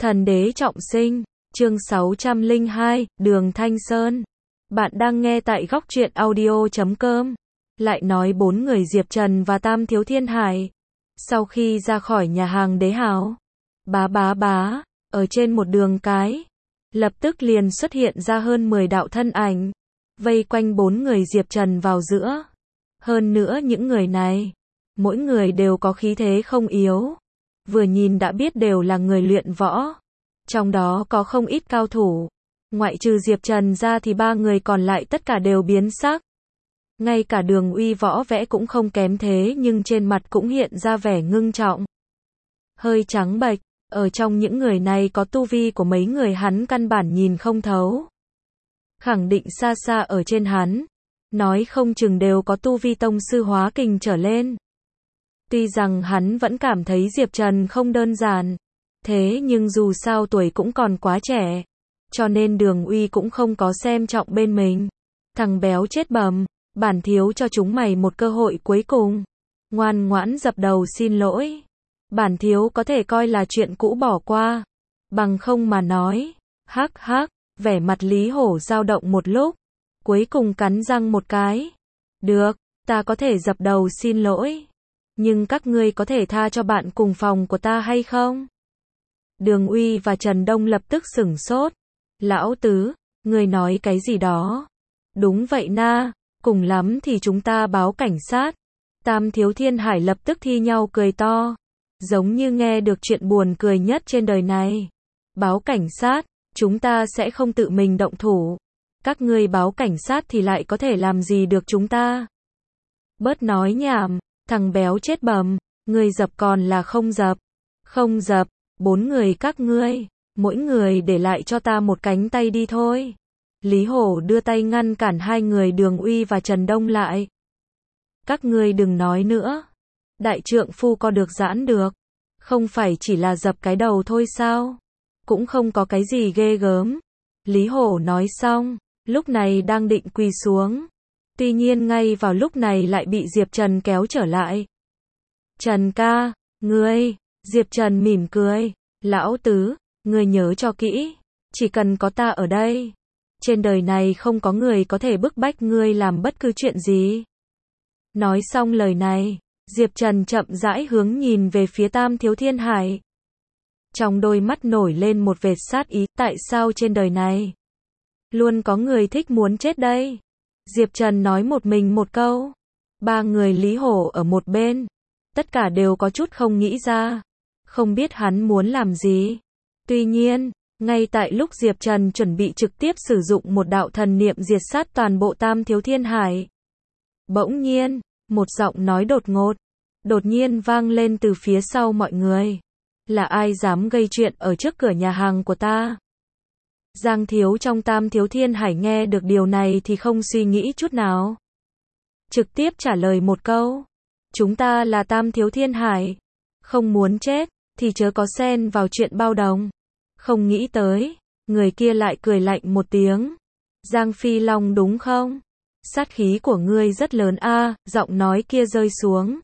Thần đế trọng sinh, chương 602, Đường Thanh Sơn. Bạn đang nghe tại góc truyện audio.com. Lại nói bốn người Diệp Trần và Tam Thiếu Thiên Hải. Sau khi ra khỏi nhà hàng Đế Hào, bá, ở trên một đường cái, lập tức liền xuất hiện ra hơn 10 đạo thân ảnh, vây quanh bốn người Diệp Trần vào giữa. Hơn nữa những người này, mỗi người đều có khí thế không yếu. Vừa nhìn đã biết đều là người luyện võ. Trong đó có không ít cao thủ. Ngoại trừ Diệp Trần ra thì ba người còn lại tất cả đều biến sắc. Ngay cả Đường Uy võ vẽ cũng không kém thế nhưng trên mặt cũng hiện ra vẻ ngưng trọng. Hơi trắng bệch, ở trong những người này có tu vi của mấy người hắn căn bản nhìn không thấu. Khẳng định xa xa ở trên hắn. Nói không chừng đều có tu vi tông sư hóa kình trở lên. Tuy rằng hắn vẫn cảm thấy Diệp Trần không đơn giản, thế nhưng dù sao tuổi cũng còn quá trẻ, cho nên Đường Uy cũng không có xem trọng bên mình. Thằng béo chết bầm, bản thiếu cho chúng mày một cơ hội cuối cùng. Ngoan ngoãn dập đầu xin lỗi. Bản thiếu có thể coi là chuyện cũ bỏ qua. Bằng không mà nói, hắc, vẻ mặt Lý Hổ dao động một lúc, cuối cùng cắn răng một cái. Được, ta có thể dập đầu xin lỗi. Nhưng các ngươi có thể tha cho bạn cùng phòng của ta hay không? Đường Uy và Trần Đông lập tức sửng sốt. Lão tứ, ngươi nói cái gì đó? Đúng vậy na, cùng lắm thì chúng ta báo cảnh sát. Tam Thiếu Thiên Hải lập tức thi nhau cười to. Giống như nghe được chuyện buồn cười nhất trên đời này. Báo cảnh sát, chúng ta sẽ không tự mình động thủ. Các ngươi báo cảnh sát thì lại có thể làm gì được chúng ta? Bớt nói nhảm. Thằng béo chết bầm, ngươi dập còn là không dập? Không dập, bốn người các ngươi, mỗi người để lại cho ta một cánh tay đi thôi. Lý Hổ đưa tay ngăn cản hai người Đường Uy và Trần Đông lại. Các ngươi đừng nói nữa. Đại trượng phu có được giãn được, không phải chỉ là dập cái đầu thôi sao? Cũng không có cái gì ghê gớm. Lý Hổ nói xong, lúc này đang định quỳ xuống. Tuy nhiên ngay vào lúc này lại bị Diệp Trần kéo trở lại. Trần ca, ngươi, Diệp Trần mỉm cười. Lão tứ, ngươi nhớ cho kỹ, chỉ cần có ta ở đây, trên đời này không có người có thể bức bách ngươi làm bất cứ chuyện gì. Nói xong lời này, Diệp Trần chậm rãi hướng nhìn về phía Tam Thiếu Thiên Hải. Trong đôi mắt nổi lên một vệt sát ý, tại sao trên đời này luôn có người thích muốn chết đây? Diệp Trần nói một mình một câu. Ba người Lý Hổ ở một bên, tất cả đều có chút không nghĩ ra, không biết hắn muốn làm gì. Tuy nhiên, ngay tại lúc Diệp Trần chuẩn bị trực tiếp sử dụng một đạo thần niệm diệt sát toàn bộ Tam Thiếu Thiên Hải, bỗng nhiên, một giọng nói đột nhiên vang lên từ phía sau mọi người. Là ai dám gây chuyện ở trước cửa nhà hàng của ta? Giang Thiếu trong Tam Thiếu Thiên Hải nghe được điều này thì không suy nghĩ chút nào. Trực tiếp trả lời một câu. Chúng ta là Tam Thiếu Thiên Hải. Không muốn chết, thì chớ có xen vào chuyện bao đồng. Không nghĩ tới, người kia lại cười lạnh một tiếng. Giang Phi Long đúng không? Sát khí của ngươi rất lớn a, giọng nói kia rơi xuống.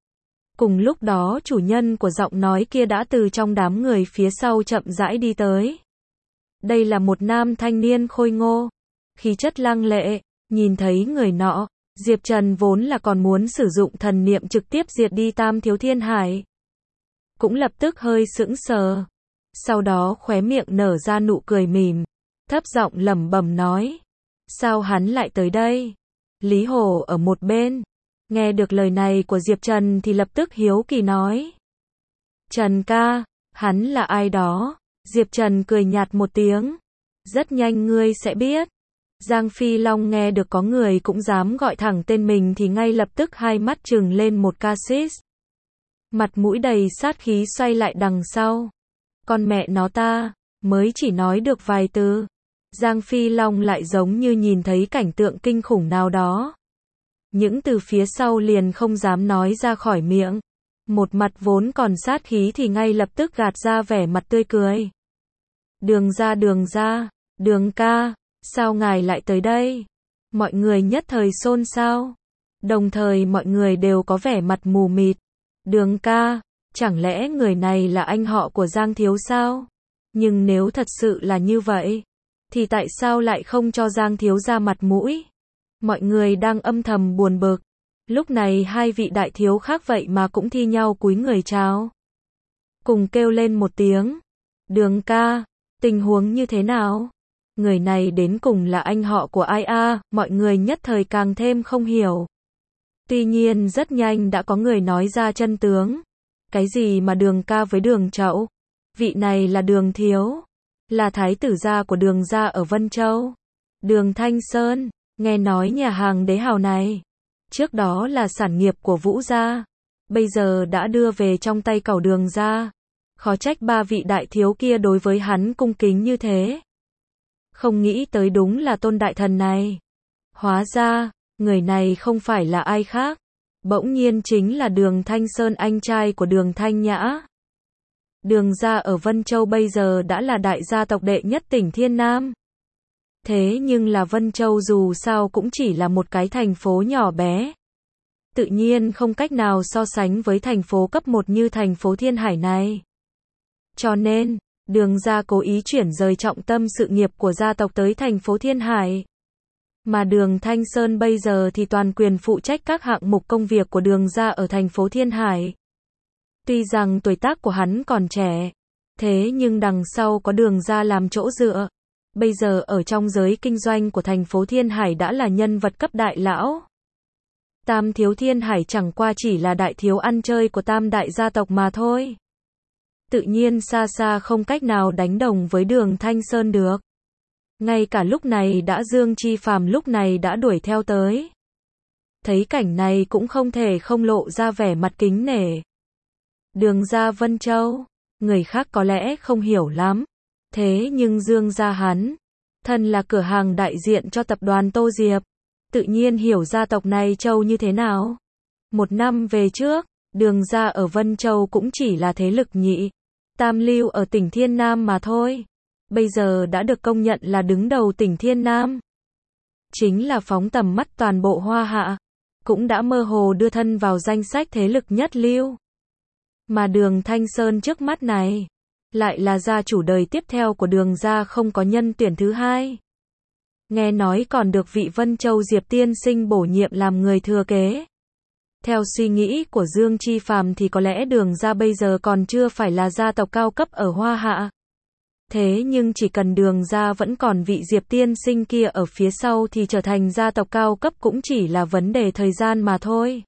Cùng lúc đó chủ nhân của giọng nói kia đã từ trong đám người phía sau chậm rãi đi tới. Đây là một nam thanh niên khôi ngô, khí chất lăng lệ. Nhìn thấy người nọ, Diệp Trần vốn là còn muốn sử dụng thần niệm trực tiếp diệt đi Tam Thiếu Thiên Hải, cũng lập tức hơi sững sờ. Sau đó khóe miệng nở ra nụ cười mỉm, thấp giọng lẩm bẩm nói. Sao hắn lại tới đây? Lý Hổ ở một bên, nghe được lời này của Diệp Trần thì lập tức hiếu kỳ nói. Trần ca, hắn là ai đó? Diệp Trần cười nhạt một tiếng. Rất nhanh ngươi sẽ biết. Giang Phi Long nghe được có người cũng dám gọi thẳng tên mình thì ngay lập tức hai mắt trừng lên một casis. Mặt mũi đầy sát khí xoay lại đằng sau. Con mẹ nó ta, mới chỉ nói được vài từ. Giang Phi Long lại giống như nhìn thấy cảnh tượng kinh khủng nào đó. Những từ phía sau liền không dám nói ra khỏi miệng. Một mặt vốn còn sát khí thì ngay lập tức gạt ra vẻ mặt tươi cười. Đường ra, Đường ca, sao ngài lại tới đây? Mọi người nhất thời xôn xao. Đồng thời mọi người đều có vẻ mặt mù mịt. Đường ca, chẳng lẽ người này là anh họ của Giang Thiếu sao? Nhưng nếu thật sự là như vậy, thì tại sao lại không cho Giang thiếu gia mặt mũi? Mọi người đang âm thầm buồn bực. Lúc này hai vị đại thiếu khác vậy mà cũng thi nhau cúi người chào. Cùng kêu lên một tiếng. Đường ca, tình huống như thế nào? Người này đến cùng là anh họ của ai a? Mọi người nhất thời càng thêm không hiểu. Tuy nhiên rất nhanh đã có người nói ra chân tướng. Cái gì mà Đường ca với Đường Chậu? Vị này là Đường thiếu, là thái tử gia của Đường gia ở Vân Châu. Đường Thanh Sơn, nghe nói nhà hàng đế hào này, trước đó là sản nghiệp của Vũ gia, bây giờ đã đưa về trong tay cẩu Đường gia. Khó trách ba vị đại thiếu kia đối với hắn cung kính như thế. Không nghĩ tới đúng là Tôn đại thần này. Hóa ra, người này không phải là ai khác, bỗng nhiên chính là Đường Thanh Sơn, anh trai của Đường Thanh Nhã. Đường gia ở Vân Châu bây giờ đã là đại gia tộc đệ nhất tỉnh Thiên Nam. Thế nhưng là Vân Châu dù sao cũng chỉ là một cái thành phố nhỏ bé. Tự nhiên không cách nào so sánh với thành phố cấp 1 như thành phố Thiên Hải này. Cho nên, Đường gia cố ý chuyển rời trọng tâm sự nghiệp của gia tộc tới thành phố Thiên Hải. Mà Đường Thanh Sơn bây giờ thì toàn quyền phụ trách các hạng mục công việc của Đường gia ở thành phố Thiên Hải. Tuy rằng tuổi tác của hắn còn trẻ, thế nhưng đằng sau có Đường gia làm chỗ dựa. Bây giờ ở trong giới kinh doanh của thành phố Thiên Hải đã là nhân vật cấp đại lão. Tam thiếu Thiên Hải chẳng qua chỉ là đại thiếu ăn chơi của tam đại gia tộc mà thôi. Tự nhiên xa xa không cách nào đánh đồng với Đường Thanh Sơn được. Ngay cả lúc này Dương Chi Phàm lúc này đã đuổi theo tới. Thấy cảnh này cũng không thể không lộ ra vẻ mặt kính nể. Đường gia Vân Châu, người khác có lẽ không hiểu lắm. Thế nhưng Dương gia hắn, thân là cửa hàng đại diện cho tập đoàn Tô Diệp, tự nhiên hiểu gia tộc này Châu như thế nào. Một năm về trước, Đường gia ở Vân Châu cũng chỉ là thế lực nhị, tam lưu ở tỉnh Thiên Nam mà thôi. Bây giờ đã được công nhận là đứng đầu tỉnh Thiên Nam. Chính là phóng tầm mắt toàn bộ Hoa Hạ, cũng đã mơ hồ đưa thân vào danh sách thế lực nhất lưu. Mà Đường Thanh Sơn trước mắt này, lại là gia chủ đời tiếp theo của Đường gia, không có nhân tuyển thứ hai. Nghe nói còn được vị Vân Châu Diệp tiên sinh bổ nhiệm làm người thừa kế. Theo suy nghĩ của Dương Chi Phàm thì có lẽ Đường gia bây giờ còn chưa phải là gia tộc cao cấp ở Hoa Hạ. Thế nhưng chỉ cần Đường gia vẫn còn vị Diệp tiên sinh kia ở phía sau thì trở thành gia tộc cao cấp cũng chỉ là vấn đề thời gian mà thôi.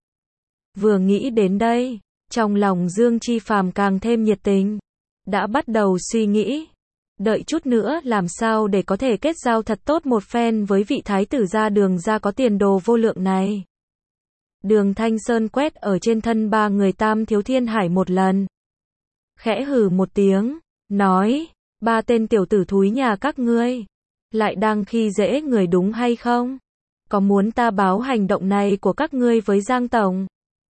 Vừa nghĩ đến đây, trong lòng Dương Chi Phàm càng thêm nhiệt tình. Đã bắt đầu suy nghĩ, đợi chút nữa làm sao để có thể kết giao thật tốt một phen với vị thái tử gia Đường gia có tiền đồ vô lượng này. Đường Thanh Sơn quét ở trên thân ba người Tam thiếu Thiên Hải một lần. Khẽ hừ một tiếng, nói, ba tên tiểu tử thúi nhà các ngươi, lại đang khi dễ người đúng hay không? Có muốn ta báo hành động này của các ngươi với Giang Tổng,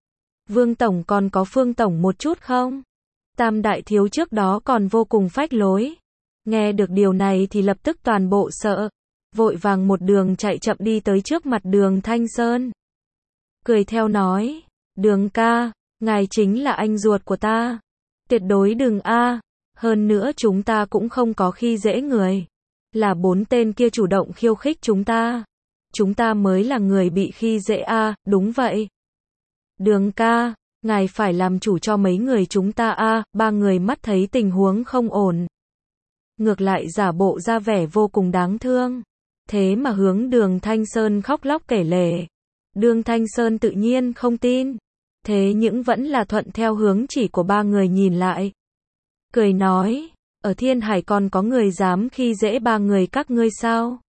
Vương Tổng còn có Phương Tổng một chút không? Tam đại thiếu trước đó còn vô cùng phách lối. Nghe được điều này thì lập tức toàn bộ sợ. Vội vàng một đường chạy chậm đi tới trước mặt Đường Thanh Sơn. Cười theo nói, Đường ca, ngài chính là anh ruột của ta. Tuyệt đối đừng a. Hơn nữa chúng ta cũng không có khi dễ người. Là 4 tên kia chủ động khiêu khích chúng ta. Chúng ta mới là người bị khi dễ a. Đúng vậy. Đường ca, ngài phải làm chủ cho mấy người chúng ta a. Ba người mắt thấy tình huống không ổn, ngược lại giả bộ ra vẻ vô cùng đáng thương. Thế mà hướng Đường Thanh Sơn khóc lóc kể lể. Đường Thanh Sơn tự nhiên không tin. Thế nhưng vẫn là thuận theo hướng chỉ của ba người nhìn lại. Cười nói, ở Thiên Hải còn có người dám khi dễ ba người các ngươi sao?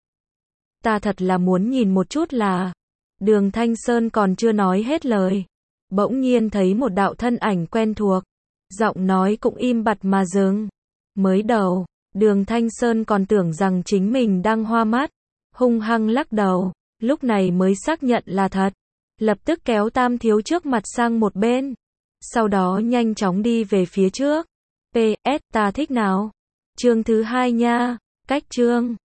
Ta thật là muốn nhìn một chút là. Đường Thanh Sơn còn chưa nói hết lời, bỗng nhiên thấy một đạo thân ảnh quen thuộc. Giọng nói cũng im bặt mà dừng. Mới đầu, Đường Thanh Sơn còn tưởng rằng chính mình đang hoa mắt, hung hăng lắc đầu, lúc này mới xác nhận là thật. Lập tức kéo Tam thiếu trước mặt sang một bên, sau đó nhanh chóng đi về phía trước. PS, ta thích nào? Chương thứ 2 nha, cách chương.